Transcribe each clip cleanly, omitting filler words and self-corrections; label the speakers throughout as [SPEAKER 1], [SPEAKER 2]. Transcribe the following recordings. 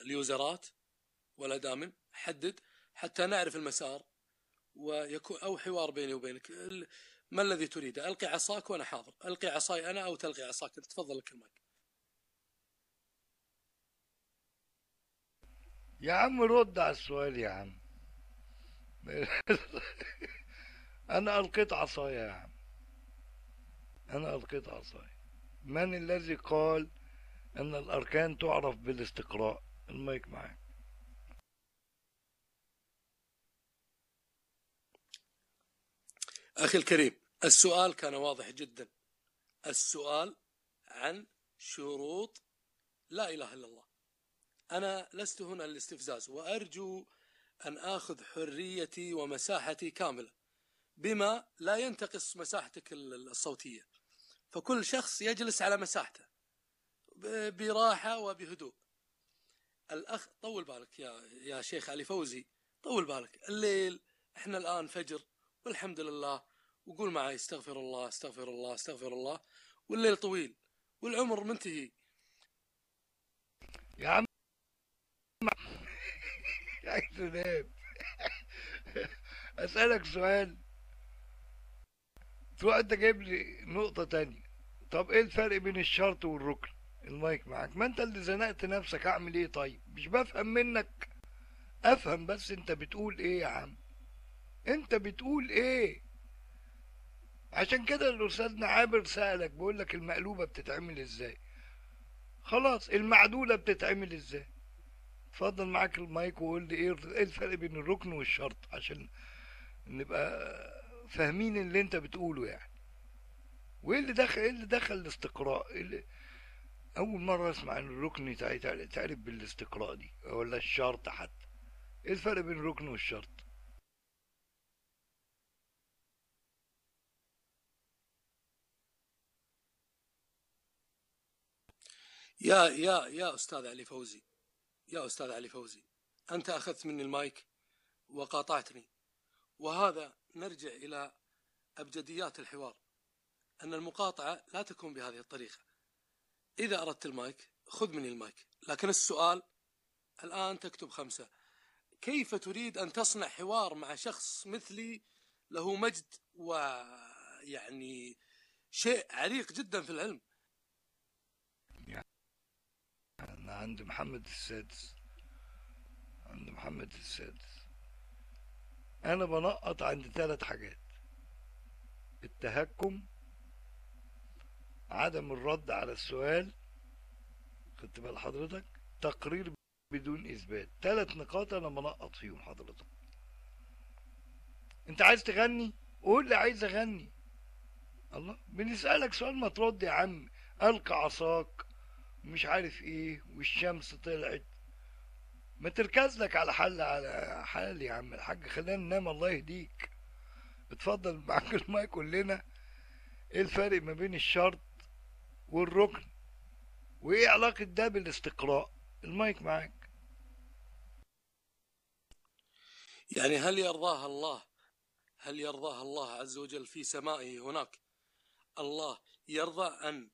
[SPEAKER 1] اليوزرات ولا دائما حدد حتى نعرف المسار ويكون أو حوار بيني وبينك. ما الذي تريده؟ ألقي عصاك وأنا حاضر، ألقي عصاي أنا أو تلقي عصاك. تفضل لك المايك.
[SPEAKER 2] يا عم رد على السؤال يا عم. انا القيت عصاي يا عم، انا القيت عصاي. من الذي قال ان الاركان تعرف بالاستقراء؟ المايك معاك.
[SPEAKER 1] أخي الكريم، السؤال كان واضح جدا. السؤال عن شروط لا إله إلا الله. أنا لست هنا للاستفزاز، وأرجو أن آخذ حريتي ومساحتي كاملة بما لا ينتقص مساحتك الصوتية. فكل شخص يجلس على مساحته براحة وبهدوء. الأخ طول بالك يا شيخ علي فوزي، طول بالك. الليل احنا الآن فجر والحمد لله، وقول معي استغفر الله استغفر الله استغفر الله. والليل طويل والعمر منتهي.
[SPEAKER 2] يا عم عايز تنام. اسألك سؤال تروح انت جايب لي نقطة تانية. طب ايه الفرق بين الشرط والركن؟ المايك معاك. ما انت اللي زنقت نفسك، اعمل ايه؟ طيب مش بفهم منك. افهم بس انت بتقول ايه يا عم، انت بتقول ايه؟ عشان كده الاستاذ عابر سألك، بيقول لك المقلوبة بتتعمل ازاي. خلاص المعدولة بتتعمل ازاي؟ اتفضل معاك المايك وقول لي ايه الفرق بين الركن والشرط، عشان نبقى فاهمين اللي انت بتقوله يعني. وايه اللي دخل، ايه اللي دخل الاستقراء؟ إيه اللي اول مرة اسمع ان الركن تعرف بالاستقراء دي، ولا الشرط حتى. ايه الفرق بين الركن والشرط؟
[SPEAKER 1] يا أستاذ علي فوزي، يا أستاذ علي فوزي، أنت أخذت مني المايك وقاطعتني، وهذا نرجع إلى أبجديات الحوار، أن المقاطعة لا تكون بهذه الطريقة. إذا أردت المايك خذ مني المايك، لكن السؤال الآن تكتب 5. كيف تريد أن تصنع حوار مع شخص مثلي له مجد ويعني شيء عريق جدا في العلم؟
[SPEAKER 2] يعني انا عند محمد السادس، عند محمد السادس انا بنقط عند 3 حاجات: التهكم، عدم الرد على السؤال، خدت بال حضرتك، تقرير بدون اثبات. 3 نقاط انا بنقط فيهم حضرتك. انت عايز تغني؟ قول لي عايز اغني. الله، بنسألك سؤال ما ترد يا عم. القى عصاك مش عارف ايه والشمس طلعت. ما تركز لك على حل، على حال يا عم الحاج، خلينا ننام الله يهديك. اتفضل معاك المايك، قول لنا ايه الفرق ما بين الشرط والركن، وايه علاقة ده بالاستقراء؟ المايك معاك.
[SPEAKER 1] يعني هل يرضاها الله، هل يرضاها الله عز وجل في سمائه هناك؟ الله يرضى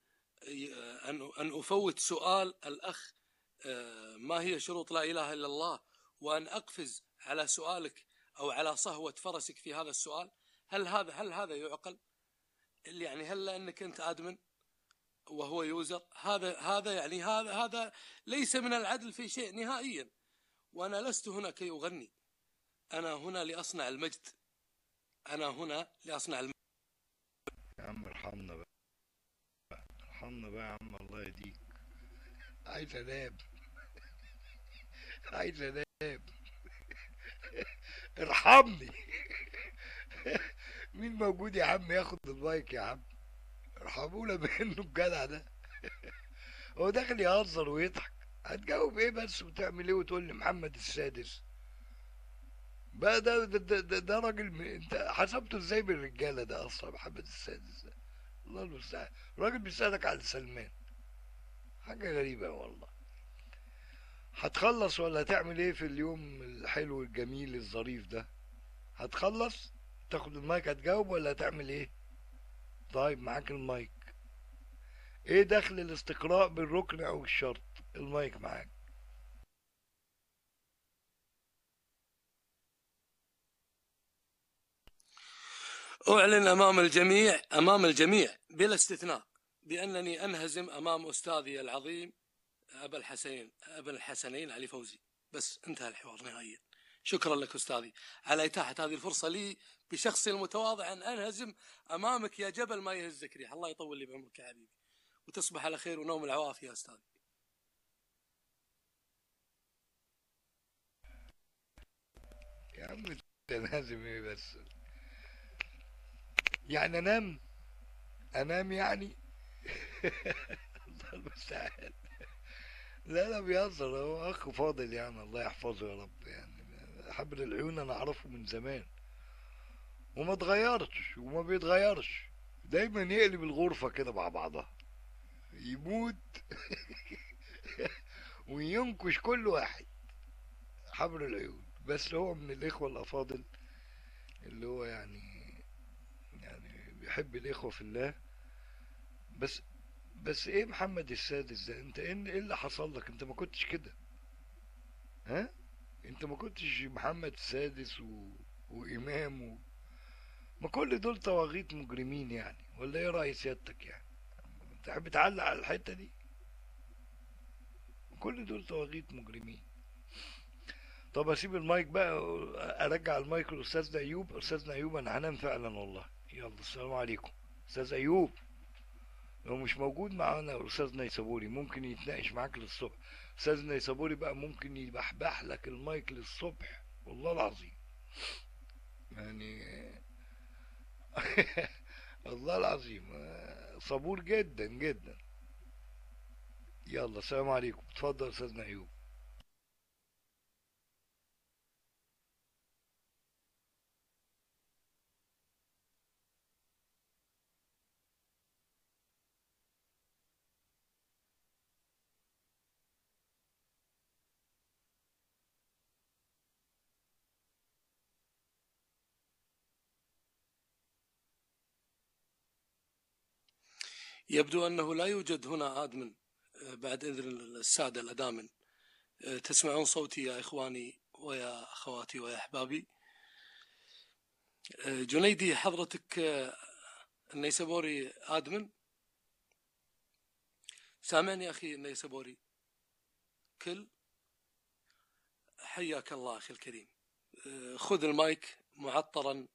[SPEAKER 1] أن أفوت سؤال الأخ ما هي شروط لا إله إلا الله، وأن أقفز على سؤالك أو على صهوة فرسك في هذا السؤال؟ هل هذا يعقل؟ يعني هل لأنك أنت آدمن وهو يوزر؟ هذا يعني هذا ليس من العدل في شيء نهائيا. وأنا لست هنا كي أغني، أنا هنا لأصنع المجد، أنا هنا لأصنع المجد.
[SPEAKER 2] يا عم ارحمنا بقى، ارحمنا بقى يا عم الله يهديك. عايز انام، عايز انام، ارحمني. مين موجود يا عم ياخد المايك يا عم؟ ارحمونا بانه الجدع ده. هو داخل يهزر ويضحك، هتجاوب ايه بس وتعمل ايه وتقول لي محمد السادس؟ بقى ده راجل انت حسبته ازاي بالرجاله ده اصلا محمد السادس ده؟ الله المستعان. راجل بيسألك على سلمان، حاجة غريبة والله. هتخلص ولا هتعمل ايه في اليوم الحلو الجميل الظريف ده؟ هتخلص تاخد المايك هتجاوب ولا هتعمل ايه؟ طيب معاك المايك. ايه دخل الاستقراء بالركن او الشرط؟ المايك معاك.
[SPEAKER 1] أعلن أمام الجميع بلا استثناء بأنني أنهزم أمام أستاذي العظيم أبا الحسنين علي فوزي. بس انتهى الحوار نهائيا. شكرا لك أستاذي على إتاحة هذه الفرصة لي بشخصي المتواضع أن أنهزم أمامك يا جبل ما يهزك ريح. الله يطول لي بعمرك يا حبيبي، وتصبح على خير ونوم العوافي يا أستاذي.
[SPEAKER 2] يا عم تنهزم ايه بس؟ يعني انام يعني؟ الله المستعان. لا لا بيهزر، هو اخ فاضل يعني، الله يحفظه يا رب. يعني حبل العيون انا اعرفه من زمان وما اتغيرش وما بيتغيرش، دايما يقلب الغرفة كده مع بعضها، يموت وينكش كل واحد. حبل العيون. بس هو من الاخوة الافاضل اللي هو يعني بيحب الاخوة في الله. بس بس ايه محمد السادس ده؟ انت ايه اللي حصل لك؟ انت ما كنتش كده، ها؟ انت ما كنتش محمد السادس وامام ما كل دول طواغيت مجرمين يعني، ولا ايه رأي سيادتك يعني؟ تحب تعلق على الحتة دي؟ كل دول طواغيت مجرمين. طب اسيب المايك بقى، ارجع المايك لاستاذنا ايوب. استاذنا ايوب انا هنام فعلا والله. يلا السلام عليكم. استاذ ايوب لو مش موجود معانا الاستاذ نيسابوري ممكن يتناقش معاك للصبح. استاذ نيسابوري بقى ممكن يبحبح لك المايك للصبح والله العظيم يعني. والله العظيم صبور جدا جدا. يلا السلام عليكم. اتفضل استاذنا ايوب.
[SPEAKER 1] يبدو أنه لا يوجد هنا آدمن بعد إذن السادة الأدامن. تسمعون صوتي يا إخواني ويا أخواتي ويا أحبابي. جنيدي حضرتك النيسابوري آدمن؟ سامعني أخي النيسابوري؟ كل حياك الله أخي الكريم. خذ المايك معطرا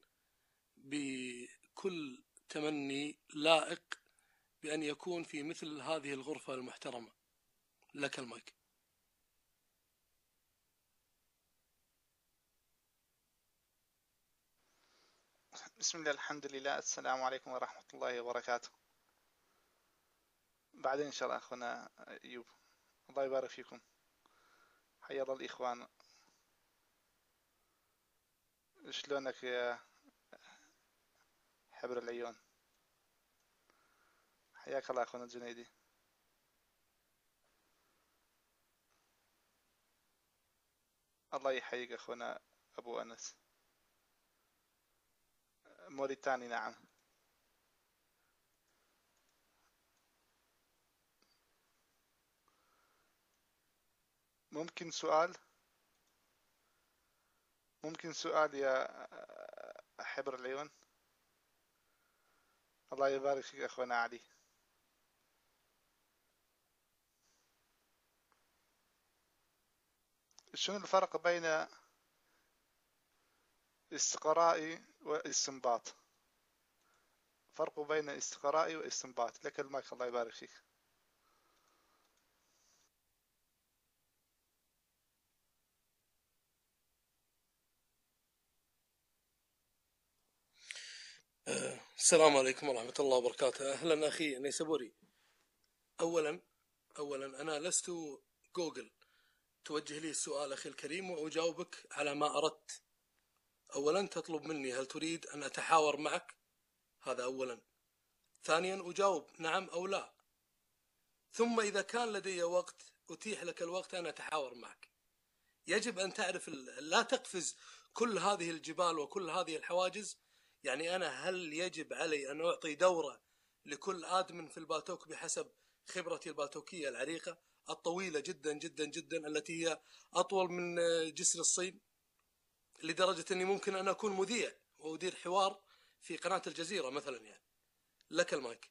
[SPEAKER 1] بكل تمني لائق بأن يكون في مثل هذه الغرفة المحترمة. لك المايك.
[SPEAKER 3] بسم الله الحمد لله السلام عليكم ورحمة الله وبركاته. بعدين إن شاء الله أخونا أيوب، الله يبارك فيكم. حيا الله الإخوان. شلونك يا حبر العيون؟ حياك الله أخونا الجنيدي. الله يحييك أخونا أبو أنس. موريتاني نعم. ممكن سؤال يا حبر العيون؟ الله يبارك فيك أخونا علي. شنو الفرق بين استقراء واستنباط؟ فرق بين استقراء واستنباط. لك المايك الله يبارك فيك.
[SPEAKER 1] السلام عليكم ورحمة الله وبركاته. أهلا أخي نيسابوري. أولا أنا لست جوجل توجه لي السؤال أخي الكريم وأجاوبك على ما أردت. أولا تطلب مني هل تريد أن أتحاور معك؟ هذا أولا. ثانيا أجاوب نعم أو لا، ثم إذا كان لدي وقت أتيح لك الوقت أن أتحاور معك. يجب أن تعرف لا تقفز كل هذه الجبال وكل هذه الحواجز. يعني أنا هل يجب علي أن أعطي دورة لكل آدم في البالتوك بحسب خبرتي البالتوكية العريقة الطويلة جدا جدا جدا التي هي أطول من جسر الصين، لدرجة أني ممكن أن أكون مذيع وأدير حوار في قناة الجزيرة مثلا يعني. لك المايك.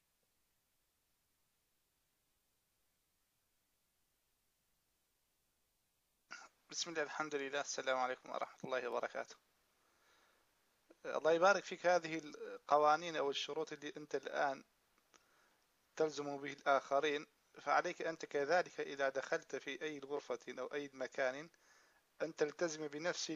[SPEAKER 3] بسم الله، الحمد لله، السلام عليكم ورحمة الله وبركاته. الله يبارك فيك. هذه القوانين أو الشروط اللي أنت الآن تلزم به الآخرين، فعليك أنت كذلك إذا دخلت في أي غرفة أو أي مكان أن تلتزم بنفس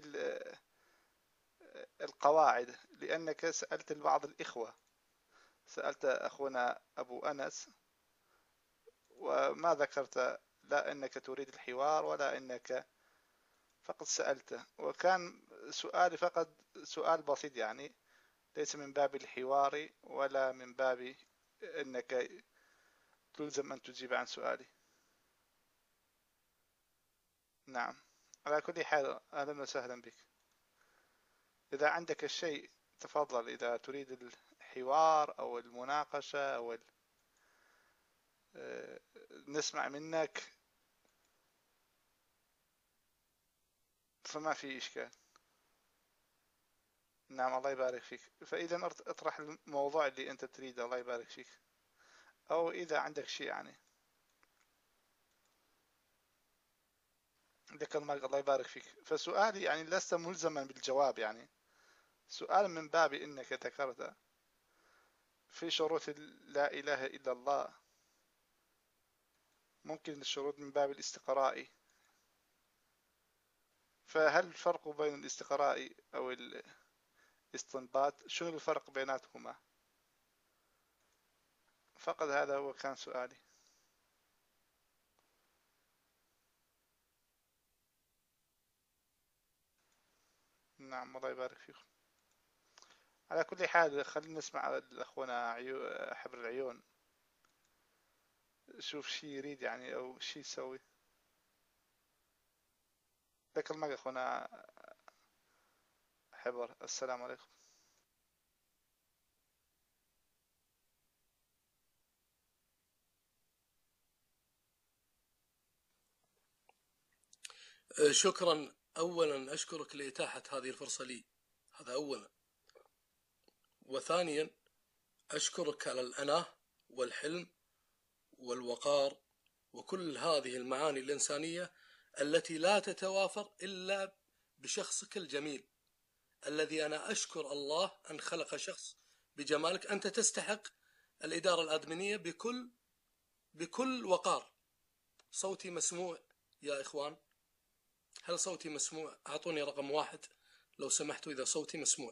[SPEAKER 3] القواعد، لأنك سألت بعض الإخوة، سألت أخونا أبو أنس وما ذكرت لا أنك تريد الحوار ولا أنك فقط سألته، وكان سؤالي فقط سؤال بسيط يعني، ليس من باب الحوار ولا من باب أنك تلزم أن تجيب عن سؤالي. نعم، على كل حال أهلا وسهلا بك. إذا عندك الشيء تفضل، إذا تريد الحوار أو المناقشة أو نسمع منك فما في إشكال. نعم، الله يبارك فيك. فإذا اطرح الموضوع اللي أنت تريده، الله يبارك فيك، أو إذا عندك شيء يعني. لك المايك، الله يبارك فيك. فسؤالي يعني لست ملزما بالجواب، يعني سؤال من باب إنك ذكرت في شروط لا إله إلا الله، ممكن الشروط من باب الاستقراء، فهل الفرق بين الاستقراء أو الاستنباط؟ شنو الفرق بيناتهما؟ فقط هذا هو كان سؤالي. نعم، الله يبارك فيكم. على كل حال خلينا نسمع أخونا حبر العيون، شوف شي يريد يعني أو شي يسوي. لك المايك أخونا حبر. السلام عليكم.
[SPEAKER 1] شكرا. أولا أشكرك لإتاحة هذه الفرصة لي، هذا أولا. وثانيا أشكرك على الأناة والحلم والوقار وكل هذه المعاني الإنسانية التي لا تتوافر إلا بشخصك الجميل، الذي أنا أشكر الله أن خلق شخص بجمالك. أنت تستحق الإدارة الأدمنية بكل وقار. صوتي مسموع يا إخوان؟ هل صوتي مسموع؟ أعطوني رقم 1 لو سمحتوا إذا صوتي مسموع.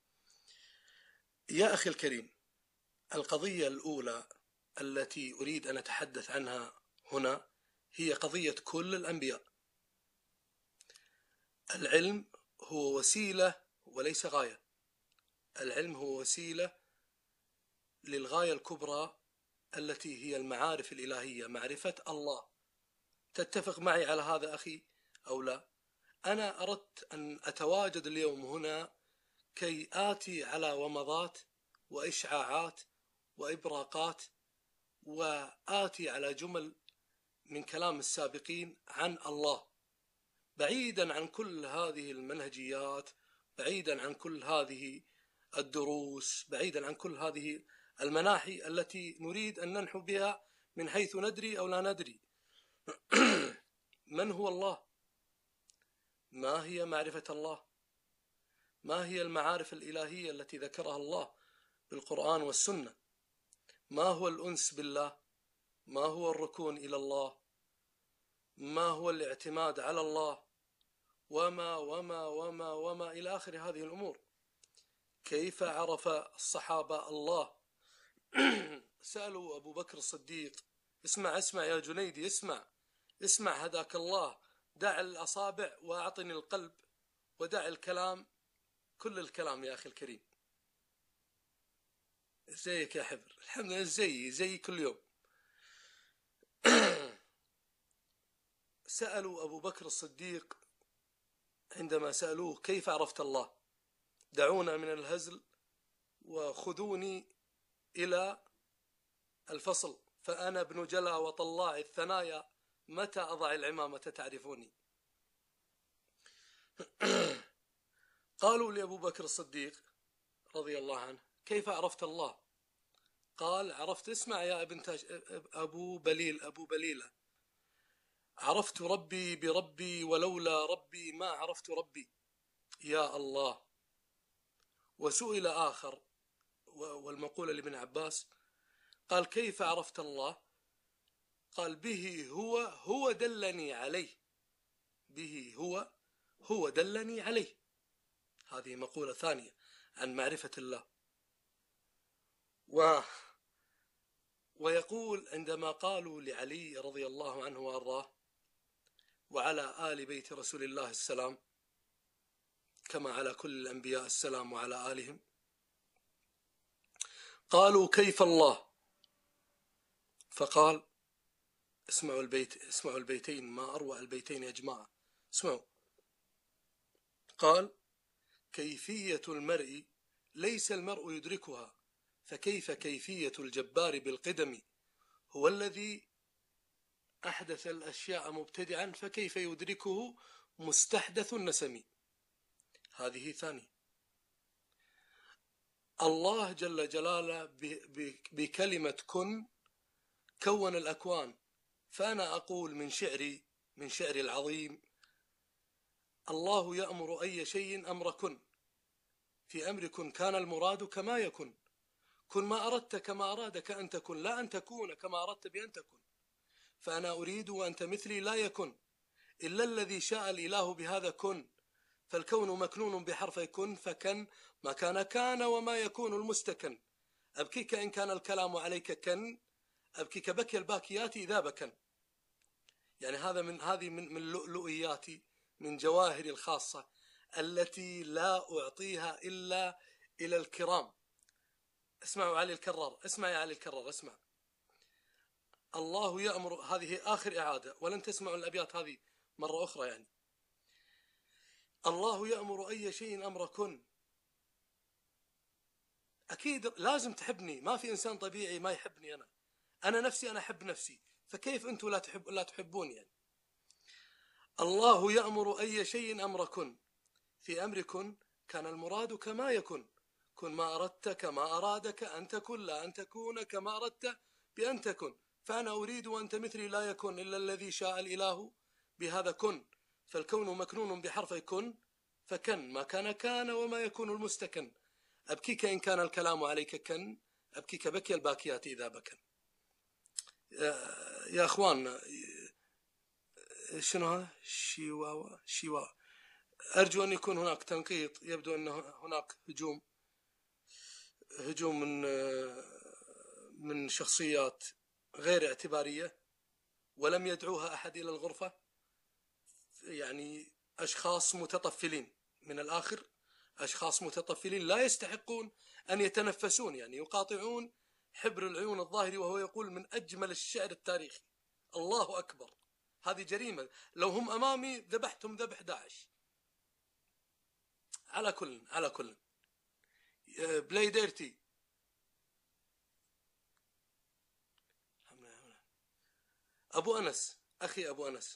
[SPEAKER 1] يا أخي الكريم، القضية الأولى التي أريد أن أتحدث عنها هنا هي قضية كل الأنبياء. العلم هو وسيلة وليس غاية. العلم هو وسيلة للغاية الكبرى التي هي المعارف الإلهية، معرفة الله. تتفق معي على هذا أخي أو لا؟ أنا أردت أن أتواجد اليوم هنا كي آتي على ومضات وإشعاعات وإبراقات، وآتي على جمل من كلام السابقين عن الله، بعيدا عن كل هذه المنهجيات، بعيدا عن كل هذه الدروس، بعيدا عن كل هذه المناحي التي نريد أن ننحو بها من حيث ندري أو لا ندري. من هو الله؟ ما هي معرفة الله؟ ما هي المعارف الإلهية التي ذكرها الله بالقرآن والسنة؟ ما هو الأنس بالله؟ ما هو الركون إلى الله؟ ما هو الاعتماد على الله؟ وما وما وما وما إلى آخر هذه الأمور. كيف عرف الصحابة الله؟ سألوا أبو بكر الصديق. اسمع يا جنيدي، اسمع هداك الله. دع الأصابع وأعطني القلب، ودع الكلام، كل الكلام يا أخي الكريم. زيك يا حبر، الحمد لله، زي كل يوم. سألوا أبو بكر الصديق عندما سألوه كيف عرفت الله؟ دعونا من الهزل وخذوني إلى الفصل، فأنا ابن جلا وطلاع الثنايا، متى أضع العمامة تعرفوني. قالوا لأبو بكر الصديق رضي الله عنه كيف عرفت الله؟ قال عرفت، اسمع يا ابن أبو بليلة، عرفت ربي بربي ولولا ربي ما عرفت ربي يا الله. وسئل آخر، والمقولة لابن عباس، قال كيف عرفت الله؟ قال به هو دلني عليه، به هو دلني عليه. هذه مقولة ثانية عن معرفة الله. ويقول عندما قالوا لعلي رضي الله عنه وأرضاه وعلى آل بيت رسول الله السلام كما على كل الأنبياء السلام وعلى آلهم، قالوا كيف الله؟ فقال اسمعوا البيتين، ما أروع البيتين يا جماعة، اسمعوا. قال كيفية المرء ليس المرء يدركها، فكيف كيفية الجبار بالقدم؟ هو الذي أحدث الأشياء مبتدعا، فكيف يدركه مستحدث النسم؟ هذه ثانية. الله جل جلاله بكلمة كن كون الأكوان. فأنا أقول من شعري العظيم: الله يأمر أي شيء أمر كن، في أمر كن كان المراد كما يكن، كن ما أردت كما أرادك أن تكن، لا أن تكون كما أردت بأن تكن. فأنا أريد وأنت مثلي لا يكن إلا الذي شاء الإله بهذا كن، فالكون مكنون بحرفي كن، فكن ما كان وما يكون المستكن. أبكيك إن كان الكلام عليك كن، أبكيك بكي الباكيات إذا بكن. يعني هذه من لؤلؤياتي، من جواهري الخاصة التي لا أعطيها إلا إلى الكرام. اسمعوا علي الكرار، اسمع يا علي الكرار، اسمع. الله يأمر، هذه آخر إعادة ولن تسمعوا الأبيات هذه مرة أخرى. يعني الله يأمر أي شيء أمر كن. أكيد لازم تحبني، ما في إنسان طبيعي ما يحبني. أنا نفسي، أنا أحب نفسي، فكيف أنتم لا تحبوني؟ يعني الله يأمر أي شيء أمر كن، في أمر كن كان المراد كما يكن، كن ما أردت كما أرادك أن تكن، لا أن تكون كما أردت بأن تكن. فأنا أريد وأنت مثلي لا يكن إلا الذي شاء الإله بهذا كن، فالكون مكنون بحرف كن، فكن ما كان وما يكون المستكن. أبكيك إن كان الكلام عليك كن، أبكيك بكي الباكيات إذا بكن. يا أخوان، شنو هذا؟ شيوا. أرجو أن يكون هناك تنقيط، يبدو أن هناك هجوم من شخصيات غير اعتبارية ولم يدعوها أحد إلى الغرفة. يعني أشخاص متطفلين، من الآخر أشخاص متطفلين لا يستحقون أن يتنفسون، يعني يقاطعون حبر العيون الظاهري وهو يقول من أجمل الشعر التاريخي. الله أكبر، هذه جريمة، لو هم أمامي ذبحتهم ذبح داعش. على كل بلاي ديرتي. أبو أنس، أخي أبو أنس،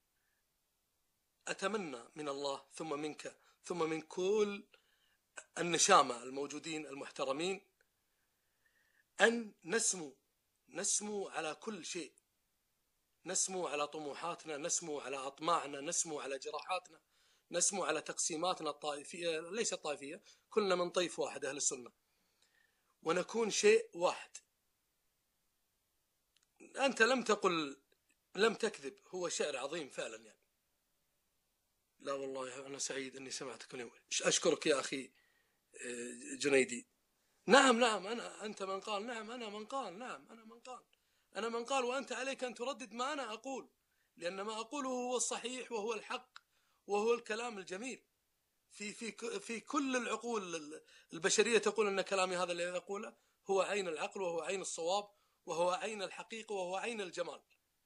[SPEAKER 1] أتمنى من الله ثم منك ثم من كل النشامة الموجودين المحترمين أن نسمو على كل شيء، نسمو على طموحاتنا، نسمو على أطماعنا، نسمو على جراحاتنا، نسمو على تقسيماتنا الطائفية، ليس طائفية، كلنا من طيف واحد أهل السنة، ونكون شيء واحد. أنت لم تكذب، هو شعر عظيم فعلا. يعني لا والله أنا سعيد أني سمعتك اليوم، أشكرك يا أخي جنيدي. نعم أنت من قال، نعم أنا من قال، نعم أنا من قال، وأنت عليك أن تردد ما أنا أقول، لأن ما أقوله هو الصحيح وهو الحق وهو الكلام الجميل. في كل العقول البشرية تقول أن كلامي هذا الذي أقوله هو عين العقل وهو عين الصواب وهو عين الحقيقة وهو عين الجمال.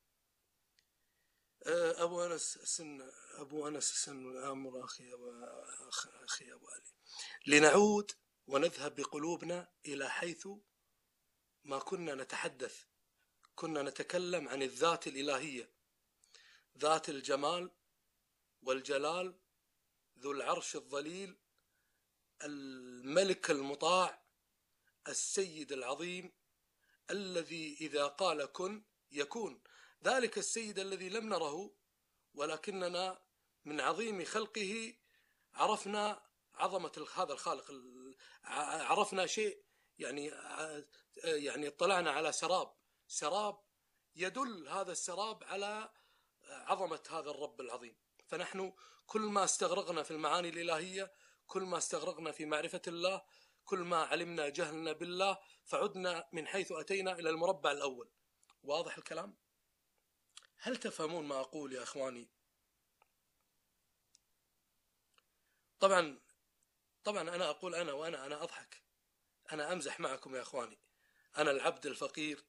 [SPEAKER 1] أبو أنس سن أمر أخي أبو علي، لنعود ونذهب بقلوبنا إلى حيث ما كنا نتحدث. كنا نتكلم عن الذات الإلهية، ذات الجمال والجلال، ذو العرش الظليل، الملك المطاع، السيد العظيم الذي إذا قال كن يكون، ذلك السيد الذي لم نره ولكننا من عظيم خلقه عرفنا عظمة هذا الخالق، عرفنا شيء يعني اطلعنا على سراب يدل هذا السراب على عظمة هذا الرب العظيم. فنحن كل ما استغرقنا في المعاني الإلهية، كل ما استغرقنا في معرفة الله، كل ما علمنا جهلنا بالله، فعدنا من حيث أتينا إلى المربع الأول. واضح الكلام؟ هل تفهمون ما أقول يا أخواني؟ طبعا أنا أقول وأنا أضحك، أنا أمزح معكم يا أخواني، أنا العبد الفقير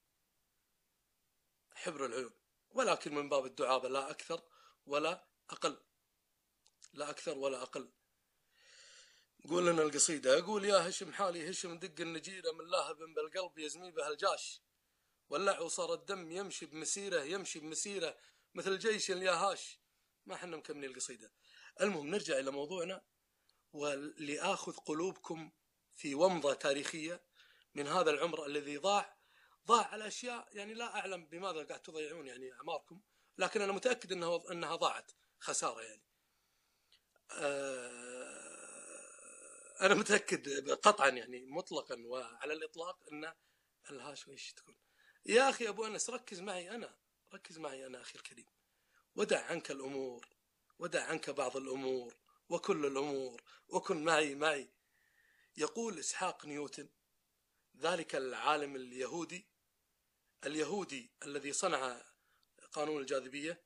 [SPEAKER 1] حبر العيون، ولكن من باب الدعابة لا أكثر ولا أقل، لا أكثر ولا أقل. قول لنا القصيدة. أقول يا هشم حالي هشم دق النجيرة من لاهب بالقلب يزمي بها الجاش، ولع وصار الدم يمشي بمسيرة مثل جيش الياهاش. ما حنا مكملين القصيدة. المهم نرجع إلى موضوعنا، ولآخذ قلوبكم في ومضة تاريخية من هذا العمر الذي ضاع على أشياء يعني لا أعلم بماذا قاعد تضيعون يعني أعماركم، لكن أنا متأكد أنها ضاعت خسارة يعني. أنا متأكد قطعا يعني مطلقا وعلى الإطلاق أن الهاش ويش تكون. يا أخي أبو أنس ركز معي أنا أخي الكريم، ودع عنك الأمور، ودع عنك بعض الأمور وكل الأمور، وكن معي. يقول إسحاق نيوتن ذلك العالم اليهودي الذي صنع قانون الجاذبية.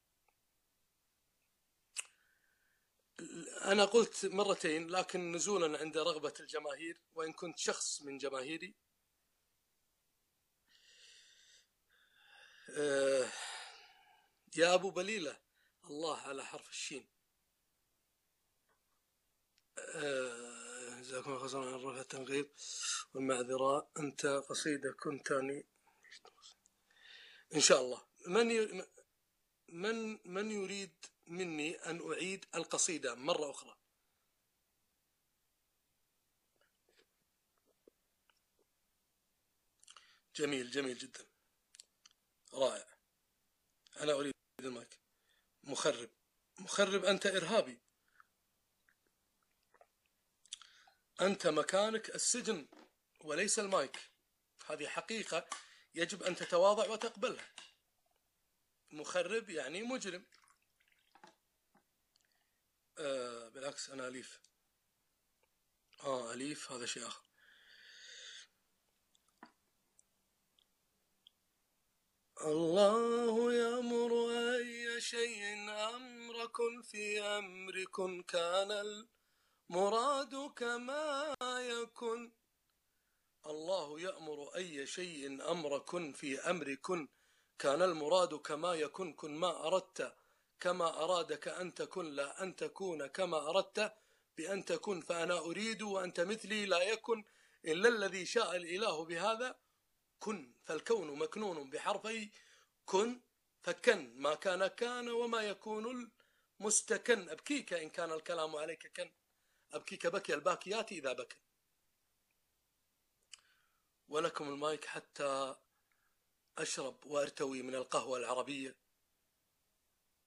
[SPEAKER 1] أنا قلت مرتين لكن نزولا عند رغبة الجماهير، وإن كنت شخص من جماهيري. يا أبو بليلة الله على حرف الشين، جزاكم الله خيرا عن رفع التنغيب والمعذرة. أنت قصيدة كنتاني إن شاء الله. من يريد مني أن أعيد القصيدة مرة أخرى؟ جميل جدا، رائع. أنا أريد المايك. مخرب أنت إرهابي، أنت مكانك السجن وليس المايك. هذه حقيقة يجب أن تتواضع وتقبلها. مخرب يعني مجرم. بالعكس أنا أليف. أليف هذا شيء آخر. الله يأمر أي شيء أمر كن في أمر كن كان المراد كما يكن. الله يأمر أي شيء أمر كن في أمر كن كان المراد كما يكن. كن ما أردت كما أرادك أن تكن، لا أن تكون كما أردت بأن تكن. فأنا أريد وأنت مثلي لا يكن إلا الذي شاء الإله بهذا كن. فالكون مكنون بحرفي كن، فكن ما كان وما يكون المستكن. أبكيك إن كان الكلام عليك كن، أبكيك بكي الباكيات إذا بكى. ولكم المايك حتى أشرب وأرتوي من القهوة العربية